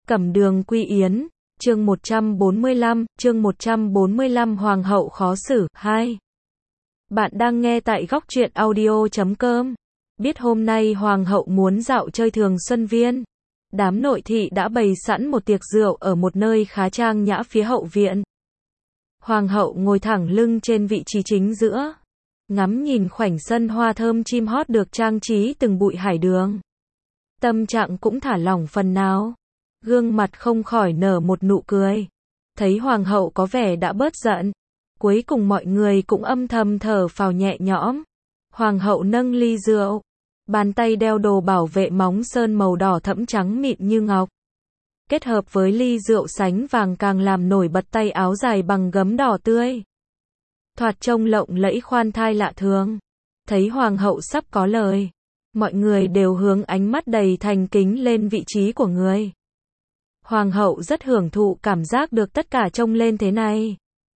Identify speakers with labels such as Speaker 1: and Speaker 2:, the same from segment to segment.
Speaker 1: Cẩm Đường Quy Yến, chương 145, Hoàng hậu khó xử, 2. Bạn đang nghe tại góc truyện audio.com. Biết hôm nay Hoàng hậu muốn dạo chơi Thường Xuân Viên. Đám nội thị đã bày sẵn một tiệc rượu ở một nơi khá trang nhã phía hậu viện. Hoàng hậu ngồi thẳng lưng trên vị trí chính giữa, ngắm nhìn khoảnh sân hoa thơm chim hót được trang trí từng bụi hải đường. Tâm trạng cũng thả lỏng phần nào. Gương mặt không khỏi nở một nụ cười. Thấy hoàng hậu có vẻ đã bớt giận, cuối cùng mọi người cũng âm thầm thở phào nhẹ nhõm. Hoàng hậu nâng ly rượu, bàn tay đeo đồ bảo vệ móng sơn màu đỏ thẫm trắng mịn như ngọc. Kết hợp với ly rượu sánh vàng càng làm nổi bật tay áo dài bằng gấm đỏ tươi. Thoạt trông lộng lẫy khoan thai lạ thường. Thấy hoàng hậu sắp có lời, mọi người đều hướng ánh mắt đầy thành kính lên vị trí của người. Hoàng hậu rất hưởng thụ cảm giác được tất cả trông lên thế này.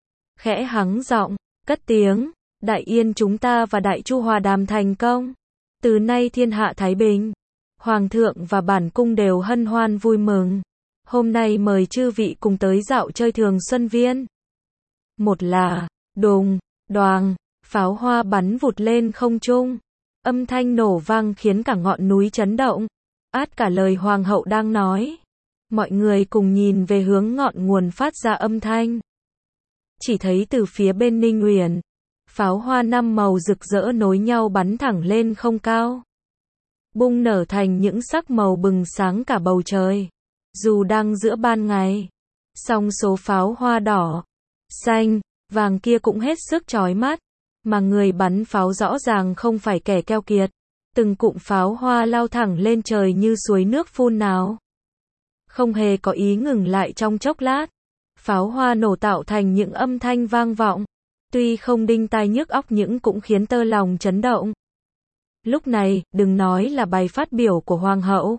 Speaker 1: Khẽ hắng giọng, cất tiếng, Đại Yên chúng ta và Đại Chu hòa đàm thành công. Từ nay thiên hạ thái bình. Hoàng thượng và bản cung đều hân hoan vui mừng. Hôm nay mời chư vị cùng tới dạo chơi Thường Xuân Viên. Một là, đùng, đoàng, pháo hoa bắn vụt lên không trung. Âm thanh nổ vang khiến cả ngọn núi chấn động. Át cả lời hoàng hậu đang nói. Mọi người cùng nhìn về hướng ngọn nguồn phát ra âm thanh. Chỉ thấy từ phía bên Ninh Uyển, pháo hoa 5 màu rực rỡ nối nhau bắn thẳng lên không cao. Bung nở thành những sắc màu bừng sáng cả bầu trời. Dù đang giữa ban ngày, song số pháo hoa đỏ, xanh, vàng kia cũng hết sức chói mắt. Mà người bắn pháo rõ ràng không phải kẻ keo kiệt. Từng cụm pháo hoa lao thẳng lên trời như suối nước phun nào. Không hề có ý ngừng lại trong chốc lát. Pháo hoa nổ tạo thành những âm thanh vang vọng. Tuy không đinh tai nhức óc nhưng cũng khiến tơ lòng chấn động. Lúc này, đừng nói là bài phát biểu của hoàng hậu.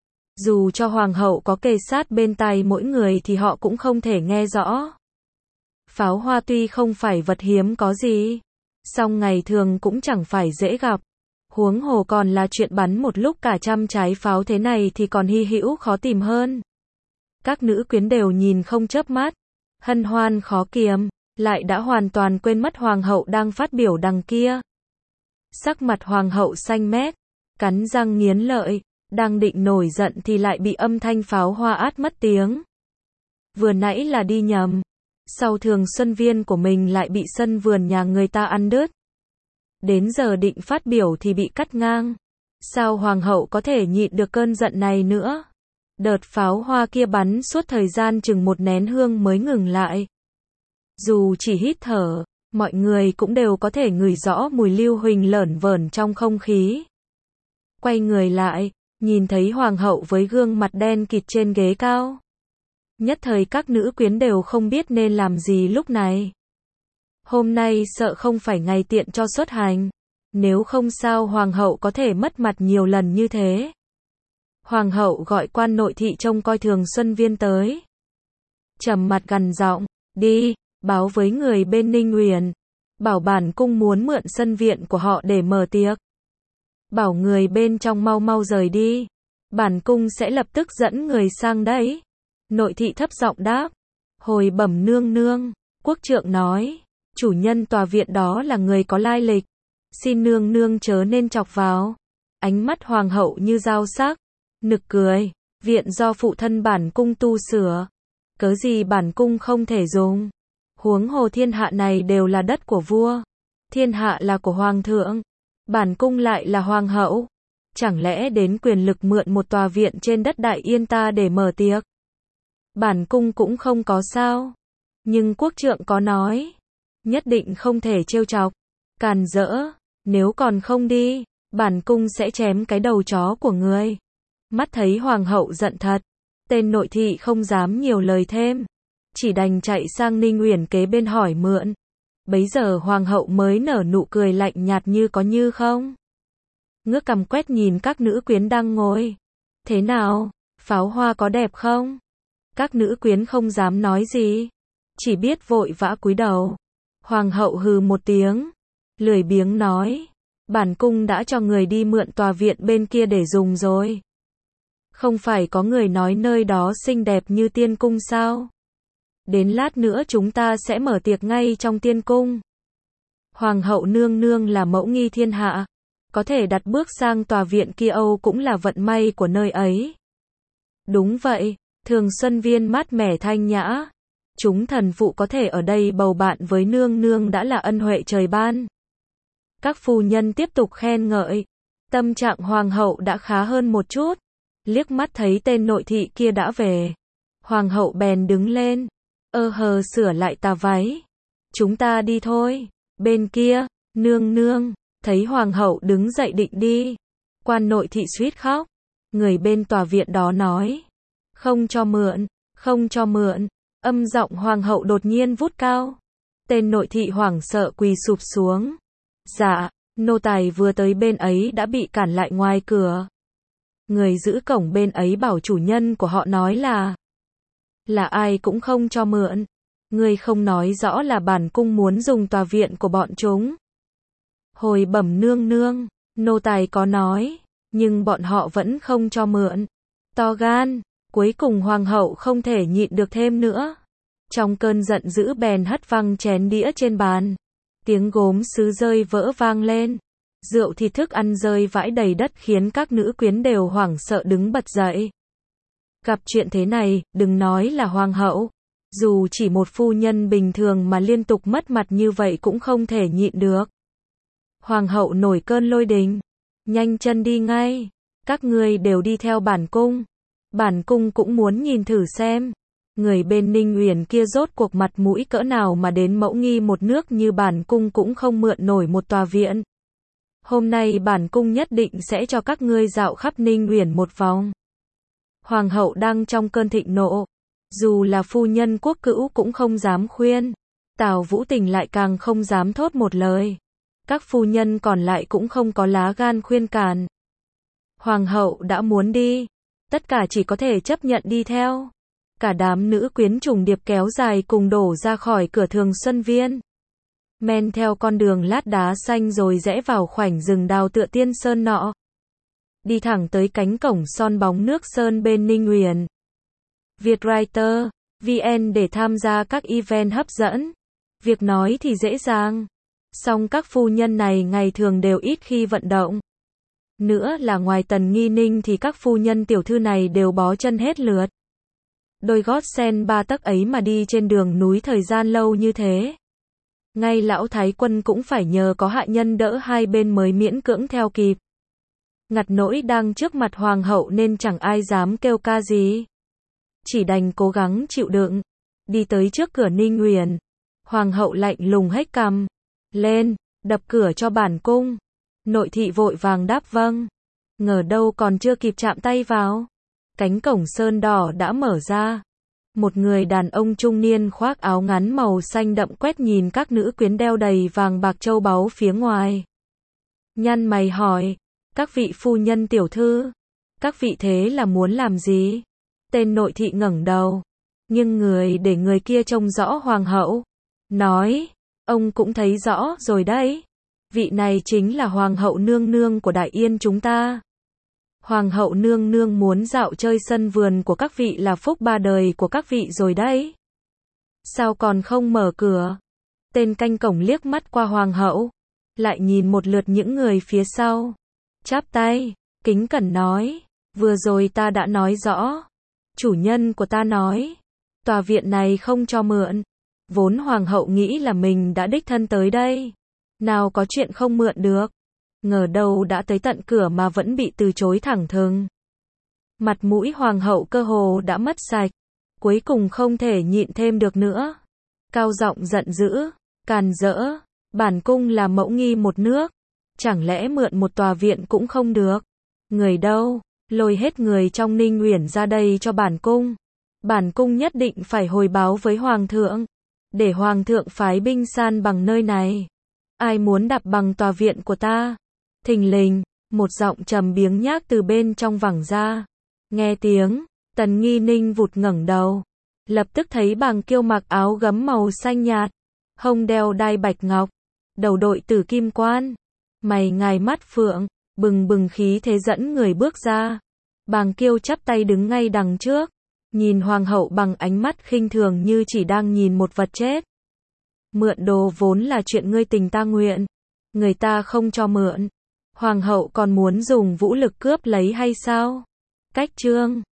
Speaker 1: Dù cho hoàng hậu có kề sát bên tai mỗi người thì họ cũng không thể nghe rõ. Pháo hoa tuy không phải vật hiếm có gì, song ngày thường cũng chẳng phải dễ gặp. Huống hồ còn là chuyện bắn một lúc cả trăm trái pháo thế này thì còn hy hữu khó tìm hơn. Các nữ quyến đều nhìn không chớp mắt, hân hoan khó kiềm, lại đã hoàn toàn quên mất hoàng hậu đang phát biểu đằng kia. Sắc mặt hoàng hậu xanh mét, cắn răng nghiến lợi, đang định nổi giận thì lại bị âm thanh pháo hoa át mất tiếng. Vừa nãy là đi nhầm, sau Thường Xuân Viên của mình lại bị sân vườn nhà người ta ăn đứt. Đến giờ định phát biểu thì bị cắt ngang. Sao hoàng hậu có thể nhịn được cơn giận này nữa? Đợt pháo hoa kia bắn suốt thời gian chừng một nén hương mới ngừng lại. Dù chỉ hít thở, mọi người cũng đều có thể ngửi rõ mùi lưu huỳnh lởn vởn trong không khí. Quay người lại, nhìn thấy hoàng hậu với gương mặt đen kịt trên ghế cao. Nhất thời các nữ quyến đều không biết nên làm gì lúc này. Hôm nay sợ không phải ngày tiện cho xuất hành. Nếu không sao hoàng hậu có thể mất mặt nhiều lần như thế. Hoàng hậu gọi quan nội thị trông coi Thường Xuân Viên tới. Trầm mặt gằn giọng, đi, báo với người bên Ninh Uyển. Bảo bản cung muốn mượn sân viện của họ để mở tiệc. Bảo người bên trong mau mau rời đi. Bản cung sẽ lập tức dẫn người sang đấy. Nội thị thấp giọng đáp. Hồi bẩm nương nương, quốc trượng nói. Chủ nhân tòa viện đó là người có lai lịch. Xin nương nương chớ nên chọc vào. Ánh mắt hoàng hậu như dao sắc. Nực cười. Viện do phụ thân bản cung tu sửa. Cớ gì bản cung không thể dùng. Huống hồ thiên hạ này đều là đất của vua. Thiên hạ là của hoàng thượng. Bản cung lại là hoàng hậu. Chẳng lẽ đến quyền lực mượn một tòa viện trên đất Đại Yên ta để mở tiệc? Bản cung cũng không có sao. Nhưng quốc trượng có nói. Nhất định không thể trêu chọc. Càn rỡ. Nếu còn không đi, bản cung sẽ chém cái đầu chó của người. Mắt thấy hoàng hậu giận thật. Tên nội thị không dám nhiều lời thêm. Chỉ đành chạy sang Ninh Uyển kế bên hỏi mượn. Bấy giờ hoàng hậu mới nở nụ cười lạnh nhạt như có như không. Ngước cằm quét nhìn các nữ quyến đang ngồi. Thế nào, pháo hoa có đẹp không? Các nữ quyến không dám nói gì. Chỉ biết vội vã cúi đầu. Hoàng hậu hừ một tiếng. Lười biếng nói. Bản cung đã cho người đi mượn tòa viện bên kia để dùng rồi. Không phải có người nói nơi đó xinh đẹp như tiên cung sao? Đến lát nữa chúng ta sẽ mở tiệc ngay trong tiên cung. Hoàng hậu nương nương là mẫu nghi thiên hạ. Có thể đặt bước sang tòa viện kia Âu cũng là vận may của nơi ấy. Đúng vậy, Thường Xuân Viên mát mẻ thanh nhã. Chúng thần phụ có thể ở đây bầu bạn với nương nương đã là ân huệ trời ban. Các phu nhân tiếp tục khen ngợi. Tâm trạng hoàng hậu đã khá hơn một chút. Liếc mắt thấy tên nội thị kia đã về. Hoàng hậu bèn đứng lên. Sửa lại tà váy. Chúng ta đi thôi. Bên kia, nương nương, thấy hoàng hậu đứng dậy định đi. Quan nội thị suýt khóc. Người bên tòa viện đó nói. Không cho mượn, không cho mượn. Âm giọng hoàng hậu đột nhiên vút cao. Tên nội thị hoảng sợ quỳ sụp xuống. Dạ, nô tài vừa tới bên ấy đã bị cản lại ngoài cửa. Người giữ cổng bên ấy bảo chủ nhân của họ nói là ai cũng không cho mượn. Người không nói rõ là bản cung muốn dùng tòa viện của bọn chúng. Hồi bẩm nương nương, nô tài có nói, nhưng bọn họ vẫn không cho mượn. To gan, cuối cùng hoàng hậu không thể nhịn được thêm nữa. Trong cơn giận dữ bèn hất văng chén đĩa trên bàn. Tiếng gốm sứ rơi vỡ vang lên. Rượu thịt thức ăn rơi vãi đầy đất khiến các nữ quyến đều hoảng sợ đứng bật dậy. Gặp chuyện thế này, đừng nói là hoàng hậu. Dù chỉ một phu nhân bình thường mà liên tục mất mặt như vậy cũng không thể nhịn được. Hoàng hậu nổi cơn lôi đình. Nhanh chân đi ngay. Các ngươi đều đi theo bản cung. Bản cung cũng muốn nhìn thử xem. Người bên Ninh Uyển kia rốt cuộc mặt mũi cỡ nào mà đến mẫu nghi một nước như bản cung cũng không mượn nổi một tòa viện. Hôm nay bản cung nhất định sẽ cho các ngươi dạo khắp Ninh Uyển một vòng. Hoàng hậu đang trong cơn thịnh nộ. Dù là phu nhân quốc cữu cũng không dám khuyên. Tào Vũ Tình lại càng không dám thốt một lời. Các phu nhân còn lại cũng không có lá gan khuyên cản. Hoàng hậu đã muốn đi. Tất cả chỉ có thể chấp nhận đi theo. Cả đám nữ quyến trùng điệp kéo dài cùng đổ ra khỏi cửa Thường Xuân Viên. Men theo con đường lát đá xanh rồi rẽ vào khoảnh rừng đào tựa tiên sơn nọ. Đi thẳng tới cánh cổng son bóng nước sơn bên Ninh Uyển. Vietwriter VN để tham gia các event hấp dẫn. Việc nói thì dễ dàng. Song các phu nhân này ngày thường đều ít khi vận động. Nữa là ngoài Tần Nghi Ninh thì các phu nhân tiểu thư này đều bó chân hết lượt. Đôi gót sen 3 tấc ấy mà đi trên đường núi thời gian lâu như thế. Ngay lão thái quân cũng phải nhờ có hạ nhân đỡ hai bên mới miễn cưỡng theo kịp. Ngặt nỗi đang trước mặt hoàng hậu nên chẳng ai dám kêu ca gì. Chỉ đành cố gắng chịu đựng. Đi tới trước cửa Ninh Uyển. Hoàng hậu lạnh lùng hếch cằm. Lên, đập cửa cho bản cung. Nội thị vội vàng đáp vâng. Ngờ đâu còn chưa kịp chạm tay vào. Cánh cổng sơn đỏ đã mở ra. Một người đàn ông trung niên khoác áo ngắn màu xanh đậm quét nhìn các nữ quyến đeo đầy vàng bạc châu báu phía ngoài. Nhăn mày hỏi. Các vị phu nhân tiểu thư. Các vị thế là muốn làm gì? Tên nội thị ngẩng đầu. Nhưng người để người kia trông rõ hoàng hậu. Nói. Ông cũng thấy rõ rồi đấy. Vị này chính là hoàng hậu nương nương của Đại Yên chúng ta. Hoàng hậu nương nương muốn dạo chơi sân vườn của các vị là phúc ba đời của các vị rồi đấy. Sao còn không mở cửa? Tên canh cổng liếc mắt qua hoàng hậu. Lại nhìn một lượt những người phía sau. Chắp tay, kính cẩn nói. Vừa rồi ta đã nói rõ. Chủ nhân của ta nói. Tòa viện này không cho mượn. Vốn hoàng hậu nghĩ là mình đã đích thân tới đây. Nào có chuyện không mượn được. Ngờ đâu đã tới tận cửa mà vẫn bị từ chối thẳng thừng. Mặt mũi hoàng hậu cơ hồ đã mất sạch. Cuối cùng không thể nhịn thêm được nữa. Cao giọng giận dữ, càn rỡ. Bản cung là mẫu nghi một nước. Chẳng lẽ mượn một tòa viện cũng không được? Người đâu? Lôi hết người trong Ninh Uyển ra đây cho bản cung. Bản cung nhất định phải hồi báo với hoàng thượng. Để hoàng thượng phái binh san bằng nơi này. Ai muốn đạp bằng tòa viện của ta? Thình lình, một giọng trầm biếng nhác từ bên trong vẳng ra. Nghe tiếng, Tần Nghi Ninh vụt ngẩng đầu. Lập tức thấy Bàng Kiêu mặc áo gấm màu xanh nhạt. Hông đeo đai bạch ngọc. Đầu đội tử kim quan. Mày ngài mắt phượng, bừng bừng khí thế dẫn người bước ra. Bàng Kiêu chắp tay đứng ngay đằng trước, nhìn hoàng hậu bằng ánh mắt khinh thường như chỉ đang nhìn một vật chết. Mượn đồ vốn là chuyện ngươi tình ta nguyện, người ta không cho mượn. Hoàng hậu còn muốn dùng vũ lực cướp lấy hay sao? Cách chương